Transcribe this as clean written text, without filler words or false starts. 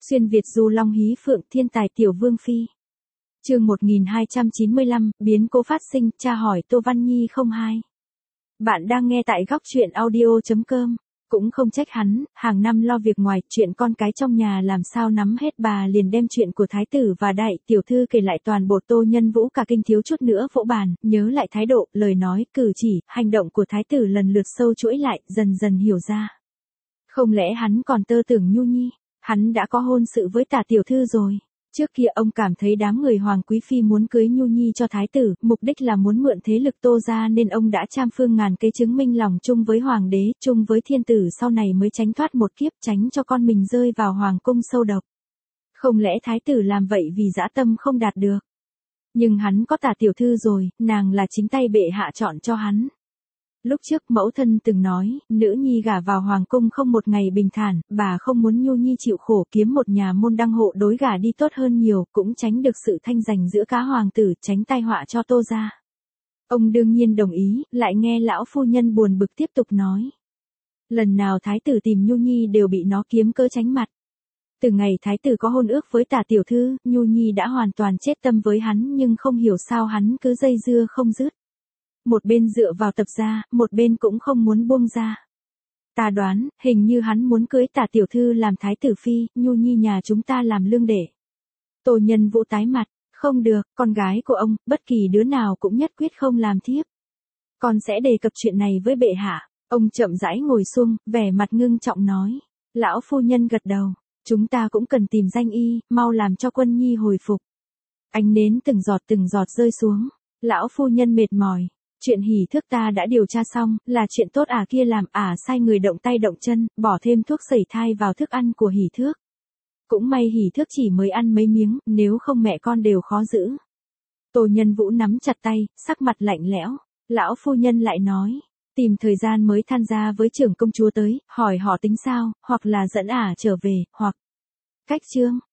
Xuyên Việt du long hí phượng thiên tài tiểu vương phi. Chương 1295, biến cố phát sinh, tra hỏi Tô Văn Nhi 02. Bạn đang nghe tại góc truyện audio.com. Cũng không trách hắn, hàng năm lo việc ngoài, chuyện con cái trong nhà làm sao nắm hết, bà liền đem chuyện của thái tử và đại tiểu thư kể lại toàn bộ. Tô Nhân Vũ cả kinh thiếu chút nữa vỗ bàn, nhớ lại thái độ, lời nói, cử chỉ, hành động của thái tử lần lượt sâu chuỗi lại, dần dần hiểu ra. Không lẽ hắn còn tơ tưởng Nhu Nhi, hắn đã có hôn sự với Tả tiểu thư rồi. Trước kia ông cảm thấy đám người hoàng quý phi muốn cưới Nhu Nhi cho thái tử, mục đích là muốn mượn thế lực Tô gia, nên ông đã trăm phương ngàn kế chứng minh lòng chung với hoàng đế, chung với thiên tử, sau này mới tránh thoát một kiếp, tránh cho con mình rơi vào hoàng cung sâu độc. Không lẽ thái tử làm vậy vì dã tâm không đạt được? Nhưng hắn có Tả tiểu thư rồi, nàng là chính tay bệ hạ chọn cho hắn. Lúc trước mẫu thân từng nói, nữ nhi gả vào hoàng cung không một ngày bình thản, bà không muốn Nhu Nhi chịu khổ, kiếm một nhà môn đăng hộ đối gả đi tốt hơn nhiều, cũng tránh được sự thanh giành giữa cá hoàng tử, tránh tai họa cho Tô gia. Ông đương nhiên đồng ý, lại nghe lão phu nhân buồn bực tiếp tục nói. Lần nào thái tử tìm Nhu Nhi đều bị nó kiếm cớ tránh mặt. Từ ngày thái tử có hôn ước với Tả tiểu thư, Nhu Nhi đã hoàn toàn chết tâm với hắn, nhưng không hiểu sao hắn cứ dây dưa không dứt. Một bên dựa vào Tập gia, một bên cũng không muốn buông ra. Ta đoán, hình như hắn muốn cưới Tả tiểu thư làm thái tử phi, Nhu Nhi nhà chúng ta làm lương để. Tô Nhân Vũ tái mặt, không được, con gái của ông, bất kỳ đứa nào cũng nhất quyết không làm thiếp. Con sẽ đề cập chuyện này với bệ hạ. Ông chậm rãi ngồi xuống, vẻ mặt ngưng trọng nói. Lão phu nhân gật đầu, chúng ta cũng cần tìm danh y, mau làm cho Quân Nhi hồi phục. Ánh nến từng giọt rơi xuống. Lão phu nhân mệt mỏi. Chuyện hỉ thước ta đã điều tra xong, là chuyện tốt kia làm, sai người động tay động chân, bỏ thêm thuốc sẩy thai vào thức ăn của hỉ thước. Cũng may hỉ thước chỉ mới ăn mấy miếng, nếu không mẹ con đều khó giữ. Tô Nhân Vũ nắm chặt tay, sắc mặt lạnh lẽo. Lão phu nhân lại nói, tìm thời gian mới than ra với trưởng công chúa tới, hỏi họ tính sao, hoặc là dẫn trở về, hoặc cách chương.